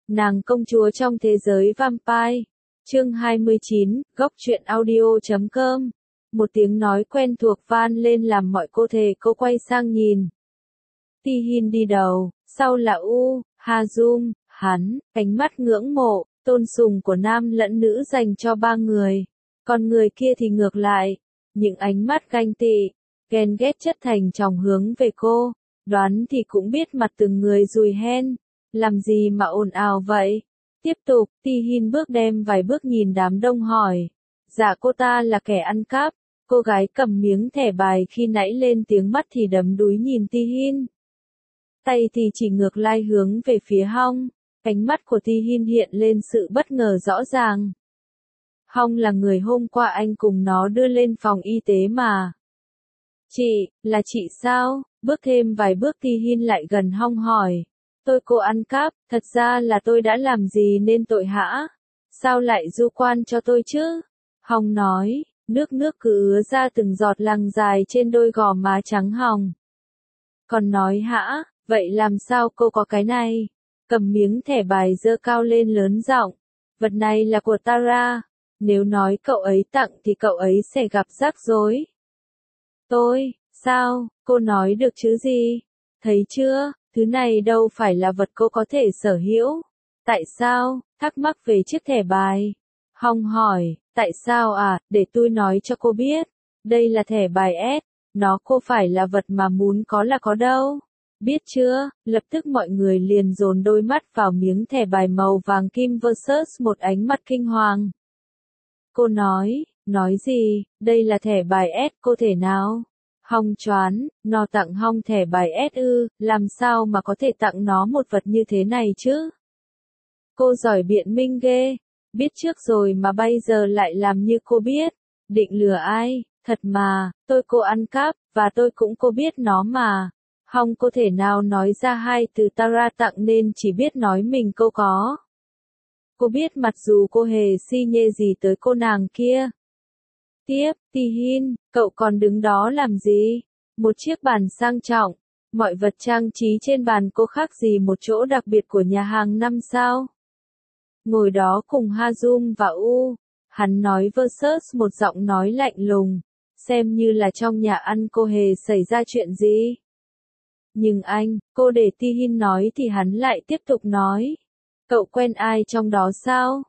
Nàng công chúa trong thế giới vampire. Chương 29, góc truyện audio.com. Một tiếng nói quen thuộc van lên làm mọi cô quay sang nhìn. Ti-hin đi đầu, sau là Ha-jung, hắn, ánh mắt ngưỡng mộ, tôn sùng của nam lẫn nữ dành cho ba người. Còn người kia thì ngược lại, những ánh mắt ganh tị, ghen ghét chất thành chồng hướng về cô. Đoán thì cũng biết mặt từng người dùi hen. Làm gì mà ồn ào vậy? Tiếp tục, Ti-hin bước đem vài bước nhìn đám đông hỏi. Dạ cô ta là kẻ ăn cắp. Cô gái cầm miếng thẻ bài khi nãy lên tiếng, mắt thì đấm đúi nhìn Ti-hin. Tay thì chỉ ngược lai hướng về phía Hong. Ánh mắt của Ti-hin hiện lên sự bất ngờ rõ ràng. Hong là người hôm qua anh cùng nó đưa lên phòng y tế mà. Chị, là chị sao? Bước thêm vài bước Ti-hin lại gần Hong hỏi. Tôi cô ăn cắp, thật ra là tôi đã làm gì nên tội hả? Sao lại du quan cho tôi chứ? Hong nói, nước cứ ứa ra từng giọt lằng dài trên đôi gò má trắng hồng. Còn nói hả, vậy làm sao cô có cái này? Cầm miếng thẻ bài giơ cao lên lớn giọng. Vật này là của Tara. Nếu nói cậu ấy tặng thì cậu ấy sẽ gặp rắc rối. Tôi, sao, cô nói được chứ gì? Thấy chưa, thứ này đâu phải là vật cô có thể sở hữu. Tại sao, thắc mắc về chiếc thẻ bài. Hong hỏi, tại sao à, để tôi nói cho cô biết. Đây là thẻ bài S, nó cô phải là vật mà muốn có là có đâu. Biết chưa, lập tức mọi người liền dồn đôi mắt vào miếng thẻ bài màu vàng kim versus một ánh mắt kinh hoàng. Cô nói gì, đây là thẻ bài S cô thể nào? Hong choán, nó tặng Hong thẻ bài S ư, làm sao mà có thể tặng nó một vật như thế này chứ? Cô giỏi biện minh ghê, biết trước rồi mà bây giờ lại làm như cô biết, định lừa ai, thật mà, tôi cô ăn cắp, và tôi cũng cô biết nó mà. Hong cô thể nào nói ra hai từ Tara tặng nên chỉ biết nói mình cô có. Cô biết mặc dù cô hề si nhê gì tới cô nàng kia. Tiếp, Ti-hin, cậu còn đứng đó làm gì? Một chiếc bàn sang trọng, mọi vật trang trí trên bàn cô khác gì một chỗ đặc biệt của nhà hàng 5 sao. Ngồi đó cùng Ha-jung và hắn nói versus một giọng nói lạnh lùng, xem như là trong nhà ăn cô hề xảy ra chuyện gì. Nhưng cô để Ti-hin nói thì hắn lại tiếp tục nói. Cậu quen ai trong đó sao?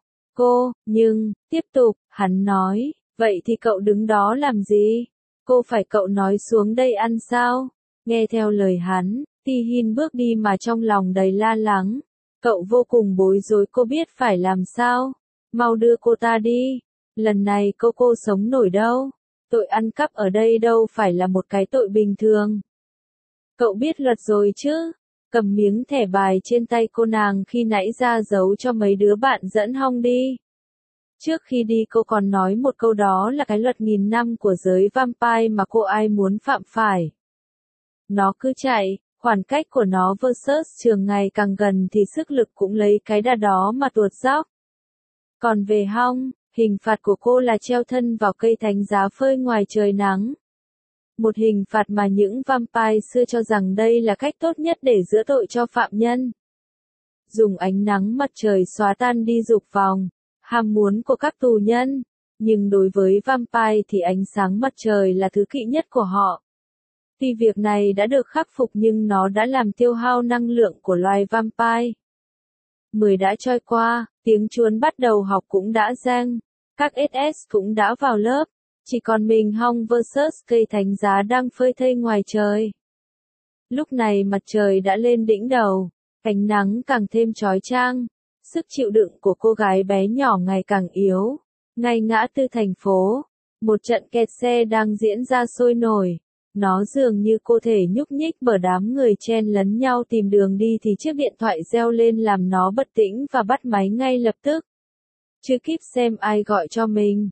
Tiếp tục, hắn nói, vậy thì cậu đứng đó làm gì? Cô phải cậu nói xuống đây ăn sao? Nghe theo lời hắn, Ti-hin bước đi mà trong lòng đầy la lắng. Cậu vô cùng bối rối, cô biết phải làm sao? Mau đưa cô ta đi. Lần này cô sống nổi đâu. Tội ăn cắp ở đây đâu phải là một cái tội bình thường. Cậu biết luật rồi chứ? Cầm miếng thẻ bài trên tay cô nàng khi nãy ra giấu cho mấy đứa bạn dẫn Hong đi. Trước khi đi cô còn nói một câu, đó là cái luật 1000 năm của giới vampire mà cô ai muốn phạm phải. Nó cứ chạy, khoảng cách của nó versus trường ngày càng gần thì sức lực cũng lấy cái đà đó mà tuột dốc. Còn về Hong, hình phạt của cô là treo thân vào cây thánh giá phơi ngoài trời nắng. Một hình phạt mà những vampire xưa cho rằng đây là cách tốt nhất để giữa tội cho phạm nhân. Dùng ánh nắng mặt trời xóa tan đi dục vọng, ham muốn của các tù nhân. Nhưng đối với vampire thì ánh sáng mặt trời là thứ kỵ nhất của họ. Tuy việc này đã được khắc phục nhưng nó đã làm tiêu hao năng lượng của loài vampire. 10 đã trôi qua, tiếng chuông bắt đầu học cũng đã reng, các SS cũng đã vào lớp. Chỉ còn mình Hong versus cây thánh giá đang phơi thây ngoài trời. Lúc này mặt trời đã lên đỉnh đầu, ánh nắng càng thêm chói chang, sức chịu đựng của cô gái bé nhỏ ngày càng yếu. Ngay ngã tư thành phố, một trận kẹt xe đang diễn ra sôi nổi. Nó dường như cô thể nhúc nhích bởi đám người chen lấn nhau tìm đường đi thì chiếc điện thoại reo lên làm nó bật tĩnh và bắt máy ngay lập tức. Chưa kịp xem ai gọi cho mình.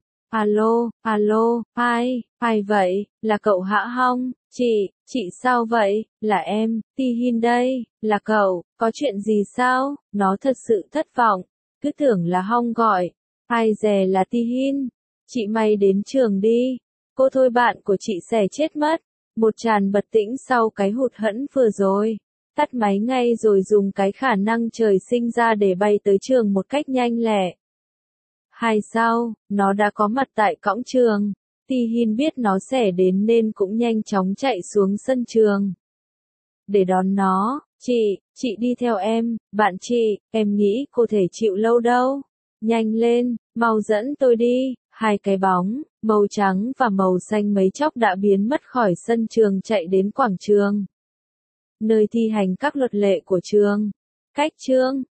Alo, ai vậy, là cậu hả Hong? Chị sao vậy, là em, Ti-hin đây, là cậu, có chuyện gì sao? Nó thật sự thất vọng, cứ tưởng là Hong gọi, ai dè là Ti-hin. Chị may đến trường đi, cô thôi bạn của chị sẽ chết mất. Một tràn bật tĩnh sau cái hụt hẫng vừa rồi. tắt máy ngay rồi dùng cái khả năng trời sinh ra để bay tới trường một cách nhanh lẹ. 2 sau, nó đã có mặt tại cổng trường. Ti-hin biết nó sẽ đến nên cũng nhanh chóng chạy xuống sân trường để đón nó. Chị đi theo em, bạn chị, em nghĩ cô thể chịu lâu đâu. Nhanh lên, mau dẫn tôi đi. Hai cái bóng, màu trắng và màu xanh mấy chốc đã biến mất khỏi sân trường chạy đến quảng trường, nơi thi hành các luật lệ của trường. Cách trường,